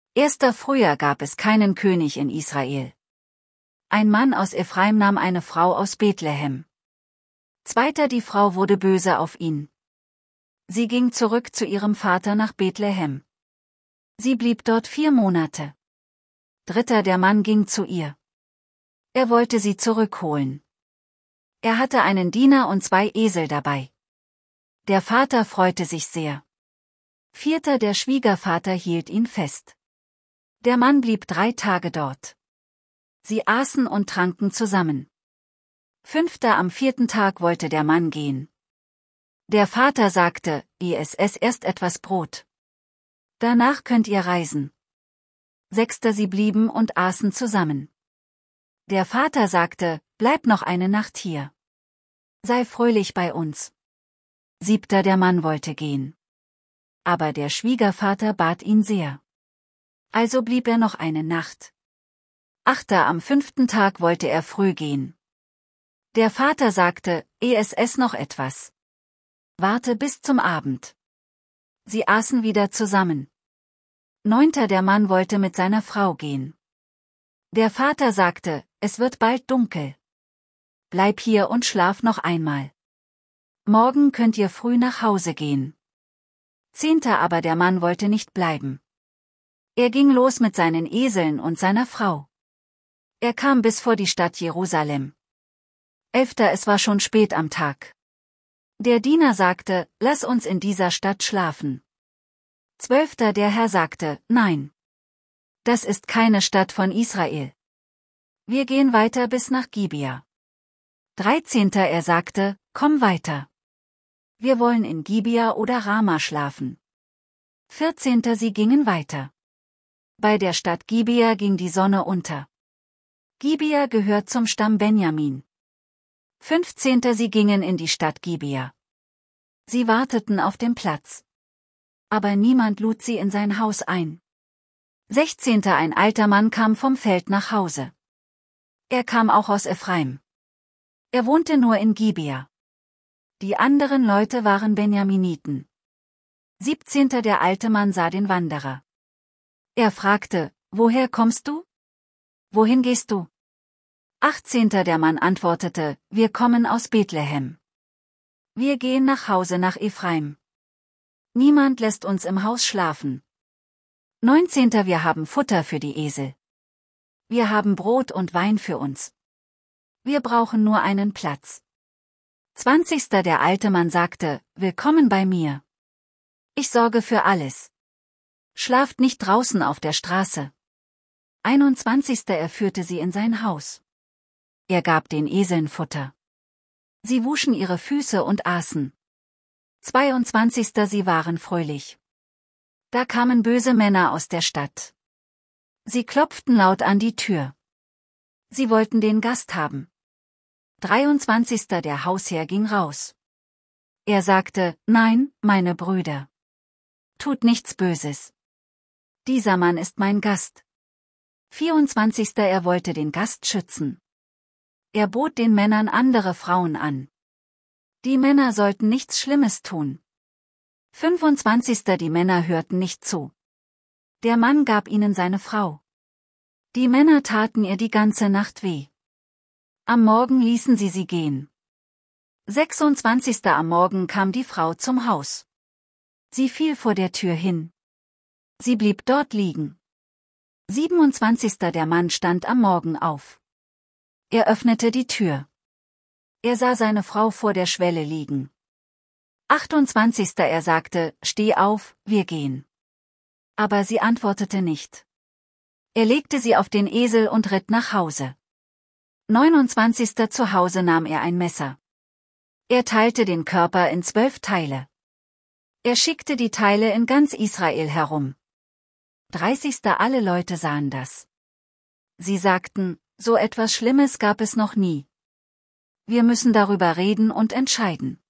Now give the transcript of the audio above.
Früher gab es keinen König in Israel. Ein Mann aus Ephraim nahm eine Frau aus Bethlehem. Die Frau wurde böse auf ihn. Sie ging zurück zu ihrem Vater nach Bethlehem. Sie blieb dort 4 Monate. Der Mann ging zu ihr. Er wollte sie zurückholen. Er hatte einen Diener und 2 Esel dabei. Der Vater freute sich sehr. Der Schwiegervater hielt ihn fest. Der Mann blieb 3 Tage dort. Sie aßen und tranken zusammen. Am 4. Tag wollte der Mann gehen. Der Vater sagte, ess erst etwas Brot. Danach könnt ihr reisen. Sie blieben und aßen zusammen. Der Vater sagte, bleib noch eine Nacht hier. Sei fröhlich bei uns. Der Mann wollte gehen. Aber der Schwiegervater bat ihn sehr. Also blieb er noch eine Nacht. Am 5. Tag wollte er früh gehen. Der Vater sagte, ess noch etwas. Warte bis zum Abend. Sie aßen wieder zusammen. Der Mann wollte mit seiner Frau gehen. Der Vater sagte, es wird bald dunkel. Bleib hier und schlaf noch einmal. Morgen könnt ihr früh nach Hause gehen. Aber der Mann wollte nicht bleiben. Er ging los mit seinen Eseln und seiner Frau. Er kam bis vor die Stadt Jerusalem. Es war schon spät am Tag. Der Diener sagte, lass uns in dieser Stadt schlafen. Der Herr sagte, nein. Das ist keine Stadt von Israel. Wir gehen weiter bis nach Gibea. Er sagte, komm weiter. Wir wollen in Gibea oder Rama schlafen. Sie gingen weiter. Bei der Stadt Gibea ging die Sonne unter. Gibea gehört zum Stamm Benjamin. Sie gingen in die Stadt Gibea. Sie warteten auf dem Platz. Aber niemand lud sie in sein Haus ein. Ein alter Mann kam vom Feld nach Hause. Er kam auch aus Ephraim. Er wohnte nur in Gibea. Die anderen Leute waren Benjaminiten. Der alte Mann sah den Wanderer. Er fragte, woher kommst du? Wohin gehst du? Der Mann antwortete, wir kommen aus Bethlehem. Wir gehen nach Hause nach Ephraim. Niemand lässt uns im Haus schlafen. Wir haben Futter für die Esel. Wir haben Brot und Wein für uns. Wir brauchen nur einen Platz. Der alte Mann sagte, willkommen bei mir. Ich sorge für alles. Schlaft nicht draußen auf der Straße. Er führte sie in sein Haus. Er gab den Eseln Futter. Sie wuschen ihre Füße und aßen. Sie waren fröhlich. Da kamen böse Männer aus der Stadt. Sie klopften laut an die Tür. Sie wollten den Gast haben. Der Hausherr ging raus. Er sagte, nein, meine Brüder. Tut nichts Böses. Dieser Mann ist mein Gast. Er wollte den Gast schützen. Er bot den Männern andere Frauen an. Die Männer sollten nichts Schlimmes tun. Die Männer hörten nicht zu. Der Mann gab ihnen seine Frau. Die Männer taten ihr die ganze Nacht weh. Am Morgen ließen sie gehen. Am Morgen kam die Frau zum Haus. Sie fiel vor der Tür hin. Sie blieb dort liegen. Der Mann stand am Morgen auf. Er öffnete die Tür. Er sah seine Frau vor der Schwelle liegen. Er sagte, steh auf, wir gehen. Aber sie antwortete nicht. Er legte sie auf den Esel und ritt nach Hause. Zu Hause nahm er ein Messer. Er teilte den Körper in 12 Teile. Er schickte die Teile in ganz Israel herum. Alle Leute sahen das. Sie sagten, so etwas Schlimmes gab es noch nie. Wir müssen darüber reden und entscheiden.